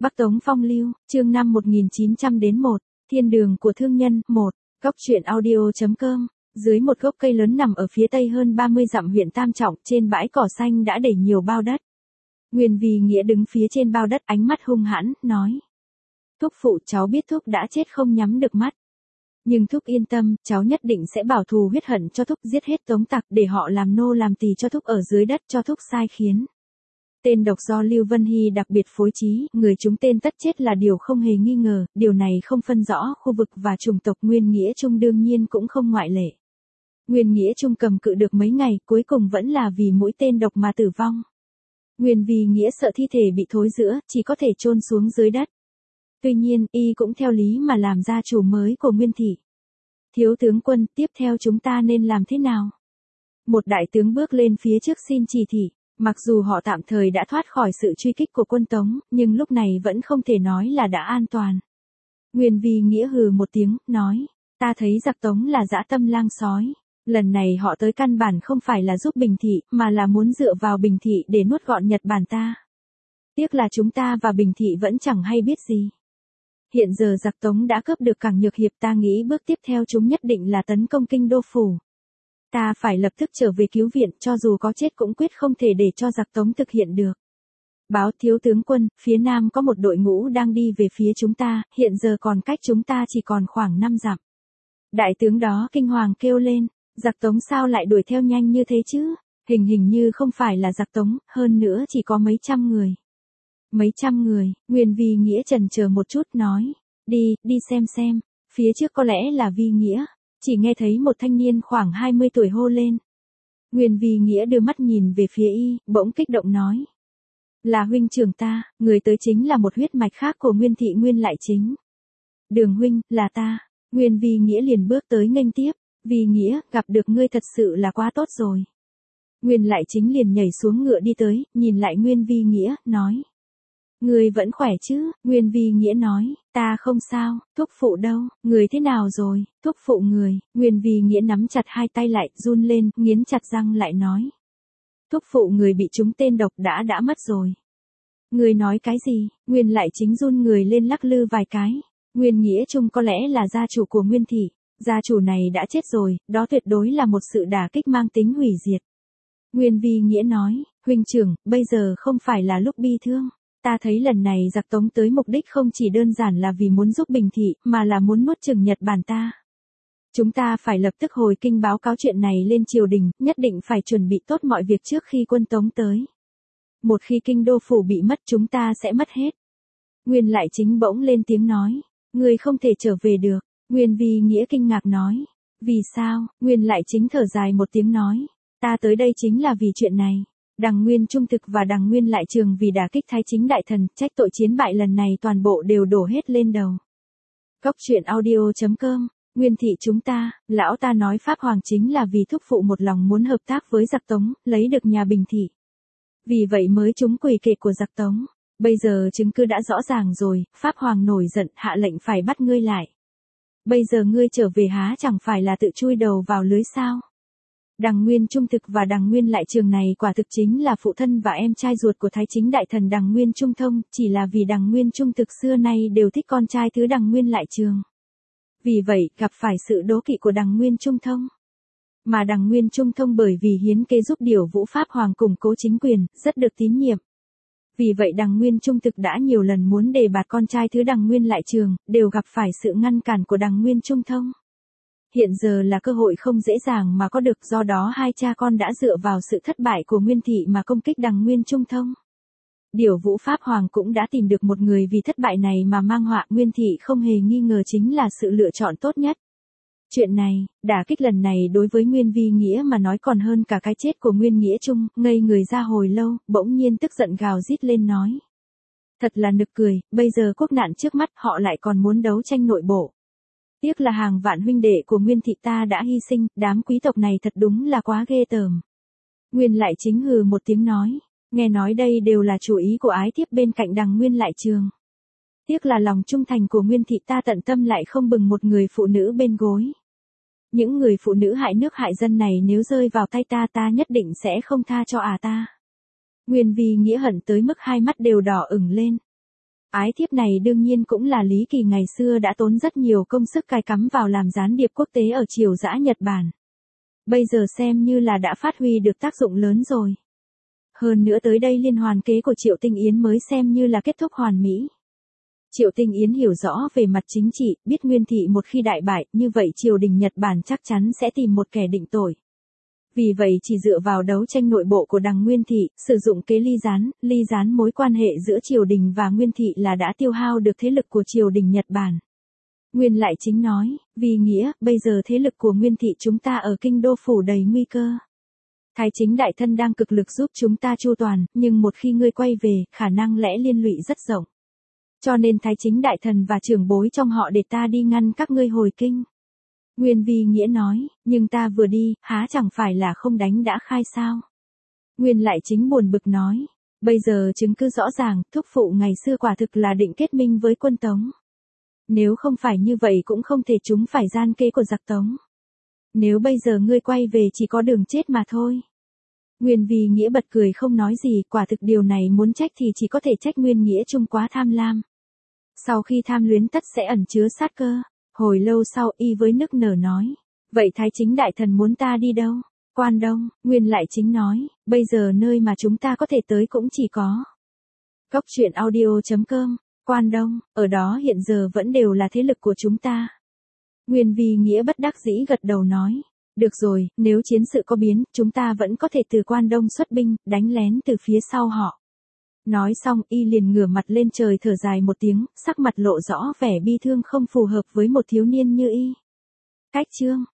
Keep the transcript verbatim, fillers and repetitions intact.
Bắc Tống Phong Lưu, chương năm một nghìn chín trăm đến một, Thiên đường của thương nhân, một, Góc truyện audio chấm com. Dưới một gốc cây lớn nằm ở phía tây hơn ba mươi dặm huyện Tam Trọng, trên bãi cỏ xanh đã để nhiều bao đất. Nguyên Vi Nghĩa đứng phía trên bao đất, ánh mắt hung hãn, nói: Thúc phụ, cháu biết Thúc đã chết không nhắm được mắt. Nhưng Thúc yên tâm, cháu nhất định sẽ bảo thù huyết hận cho Thúc, giết hết Tống tặc để họ làm nô làm tỳ cho Thúc ở dưới đất, cho Thúc sai khiến. Tên độc do Lưu Vân Hy đặc biệt phối trí, người chúng tên tất chết là điều không hề nghi ngờ, điều này không phân rõ khu vực và chủng tộc. Nguyên Nghĩa Trung đương nhiên cũng không ngoại lệ. Nguyên Nghĩa Trung cầm cự được mấy ngày, cuối cùng vẫn là vì mũi tên độc mà tử vong. Nguyên Vi Nghĩa sợ thi thể bị thối rữa, chỉ có thể chôn xuống dưới đất. Tuy nhiên, y cũng theo lý mà làm gia chủ mới của Nguyên thị. Thiếu tướng quân, tiếp theo chúng ta nên làm thế nào? Một đại tướng bước lên phía trước xin chỉ thị. Mặc dù họ tạm thời đã thoát khỏi sự truy kích của quân Tống, nhưng lúc này vẫn không thể nói là đã an toàn. Nguyên Vi Nghĩa hừ một tiếng, nói: Ta thấy giặc Tống là dã tâm lang sói. Lần này họ tới căn bản không phải là giúp Bình Thị, mà là muốn dựa vào Bình Thị để nuốt gọn Nhật Bản ta. Tiếc là chúng ta và Bình Thị vẫn chẳng hay biết gì. Hiện giờ giặc Tống đã cướp được cảng Nhược Hiệp, ta nghĩ bước tiếp theo chúng nhất định là tấn công kinh đô phủ. Ta phải lập tức trở về cứu viện, cho dù có chết cũng quyết không thể để cho giặc Tống thực hiện được. Báo thiếu tướng quân, phía nam có một đội ngũ đang đi về phía chúng ta, hiện giờ còn cách chúng ta chỉ còn khoảng năm dặm. Đại tướng đó kinh hoàng kêu lên: Giặc Tống sao lại đuổi theo nhanh như thế chứ? Hình hình như không phải là giặc Tống, hơn nữa chỉ có mấy trăm người. Mấy trăm người, Nguyên Vi Nghĩa chần chờ một chút, nói: Đi, đi xem xem. Phía trước có lẽ là Vi Nghĩa. Chỉ nghe thấy một thanh niên khoảng hai mươi tuổi hô lên. Nguyên Vi Nghĩa đưa mắt nhìn về phía y, bỗng kích động nói: Là huynh trưởng ta, người tới chính là một huyết mạch khác của Nguyên thị Nguyên Lại Chính. Đường huynh, là ta. Nguyên Vi Nghĩa liền bước tới nghênh tiếp. Vi Nghĩa, gặp được ngươi thật sự là quá tốt rồi. Nguyên Lại Chính liền nhảy xuống ngựa đi tới, nhìn lại Nguyên Vi Nghĩa, nói: Ngươi vẫn khỏe chứ? Nguyên Vi Nghĩa nói: Ta không sao. Thúc phụ đâu? Người thế nào rồi? Thúc phụ người. Nguyên Vi Nghĩa nắm chặt hai tay lại, run lên, nghiến chặt răng lại nói: Thúc phụ người bị trúng tên độc đã đã mất rồi. Người nói cái gì? Nguyên Lại Chính run người lên lắc lư vài cái. Nguyên Nghĩa Trung có lẽ là gia chủ của Nguyên thị. Gia chủ này đã chết rồi, đó tuyệt đối là một sự đả kích mang tính hủy diệt. Nguyên Vi Nghĩa nói: Huynh trưởng, bây giờ không phải là lúc bi thương. Ta thấy lần này giặc Tống tới mục đích không chỉ đơn giản là vì muốn giúp Bình Thị, mà là muốn nuốt chửng Nhật Bản ta. Chúng ta phải lập tức hồi kinh báo cáo chuyện này lên triều đình, nhất định phải chuẩn bị tốt mọi việc trước khi quân Tống tới. Một khi kinh đô phủ bị mất, chúng ta sẽ mất hết. Nguyên Lại Chính bỗng lên tiếng nói: Ngươi không thể trở về được. Nguyên Vi Nghĩa kinh ngạc nói: Vì sao? Nguyên Lại Chính thở dài một tiếng nói: Ta tới đây chính là vì chuyện này. Đằng Nguyên Trung Thực và đằng Nguyên Lại Trường vì đả kích Thái Chính đại thần, trách tội chiến bại lần này toàn bộ đều đổ hết lên đầu. Góc truyện audio chấm com. Nguyên thị chúng ta, lão ta nói Pháp Hoàng chính là vì thúc phụ một lòng muốn hợp tác với giặc Tống, lấy được nhà Bình thị. Vì vậy mới trúng quỷ kệ của giặc Tống. Bây giờ chứng cứ đã rõ ràng rồi, Pháp Hoàng nổi giận hạ lệnh phải bắt ngươi lại. Bây giờ ngươi trở về há chẳng phải là tự chui đầu vào lưới sao? Đằng Nguyên Trung Thực và đằng Nguyên Lại Trường này quả thực chính là phụ thân và em trai ruột của Thái Chính đại thần đằng Nguyên Trung Thông, chỉ là vì đằng Nguyên Trung Thực xưa nay đều thích con trai thứ đằng Nguyên Lại Trường. Vì vậy, gặp phải sự đố kỵ của đằng Nguyên Trung Thông. Mà đằng Nguyên Trung Thông bởi vì hiến kế giúp điều Vũ Pháp Hoàng củng cố chính quyền, rất được tín nhiệm. Vì vậy đằng Nguyên Trung Thực đã nhiều lần muốn đề bạt con trai thứ đằng Nguyên Lại Trường, đều gặp phải sự ngăn cản của đằng Nguyên Trung Thông. Hiện giờ là cơ hội không dễ dàng mà có được, do đó hai cha con đã dựa vào sự thất bại của Nguyên thị mà công kích đằng Nguyên Trung Thông. Điều Vũ Pháp Hoàng cũng đã tìm được một người vì thất bại này mà mang họa, Nguyên thị không hề nghi ngờ chính là sự lựa chọn tốt nhất. Chuyện này, đả kích lần này đối với Nguyên Vi Nghĩa mà nói còn hơn cả cái chết của Nguyên Nghĩa Trung, ngây người ra hồi lâu, bỗng nhiên tức giận gào rít lên nói: Thật là nực cười, bây giờ quốc nạn trước mắt họ lại còn muốn đấu tranh nội bộ. Tiếc là hàng vạn huynh đệ của Nguyên thị ta đã hy sinh, đám quý tộc này thật đúng là quá ghê tởm. Nguyên Lại Chính hừ một tiếng nói: Nghe nói đây đều là chủ ý của ái thiếp bên cạnh đằng Nguyên Lại Trường. Tiếc là lòng trung thành của Nguyên thị ta tận tâm lại không bừng một người phụ nữ bên gối. Những người phụ nữ hại nước hại dân này nếu rơi vào tay ta ta nhất định sẽ không tha cho à ta. Nguyên Vi Nghĩa hận tới mức hai mắt đều đỏ ửng lên. Ái thiếp này đương nhiên cũng là Lý Kỳ ngày xưa đã tốn rất nhiều công sức cài cắm vào làm gián điệp quốc tế ở triều dã Nhật Bản. Bây giờ xem như là đã phát huy được tác dụng lớn rồi. Hơn nữa tới đây liên hoàn kế của Triệu Tinh Yến mới xem như là kết thúc hoàn mỹ. Triệu Tinh Yến hiểu rõ về mặt chính trị, biết Nguyên Thị một khi đại bại, như vậy triều đình Nhật Bản chắc chắn sẽ tìm một kẻ định tội. Vì vậy chỉ dựa vào đấu tranh nội bộ của đằng Nguyên Thị, sử dụng kế ly gián, ly gián mối quan hệ giữa triều đình và Nguyên Thị là đã tiêu hao được thế lực của triều đình Nhật Bản. Nguyên Lại Chính nói, vì nghĩa, bây giờ thế lực của Nguyên Thị chúng ta ở kinh đô phủ đầy nguy cơ. Thái Chính đại thân đang cực lực giúp chúng ta chu toàn, nhưng một khi ngươi quay về, khả năng lẽ liên lụy rất rộng. Cho nên Thái Chính đại thần và trưởng bối trong họ để ta đi ngăn các ngươi hồi kinh. Nguyên Vi Nghĩa nói, nhưng ta vừa đi, há chẳng phải là không đánh đã khai sao. Nguyên Lại Chính buồn bực nói, bây giờ chứng cứ rõ ràng, thúc phụ ngày xưa quả thực là định kết minh với quân Tống. Nếu không phải như vậy cũng không thể chúng phải gian kế của giặc Tống. Nếu bây giờ ngươi quay về chỉ có đường chết mà thôi. Nguyên Vi Nghĩa bật cười không nói gì, quả thực điều này muốn trách thì chỉ có thể trách Nguyên Nghĩa Trung quá tham lam. Sau khi tham luyến tất sẽ ẩn chứa sát cơ. Hồi lâu sau y với nức nở nói, vậy Thái Chính đại thần muốn ta đi đâu? Quan Đông. Nguyên Lại Chính nói, bây giờ nơi mà chúng ta có thể tới cũng chỉ có Cốc truyện audio chấm com, Quan Đông, ở đó hiện giờ vẫn đều là thế lực của chúng ta. Nguyên Vi Nghĩa bất đắc dĩ gật đầu nói, được rồi, nếu chiến sự có biến, chúng ta vẫn có thể từ Quan Đông xuất binh, đánh lén từ phía sau họ. Nói xong y liền ngửa mặt lên trời thở dài một tiếng, sắc mặt lộ rõ vẻ bi thương không phù hợp với một thiếu niên như y. Cách chương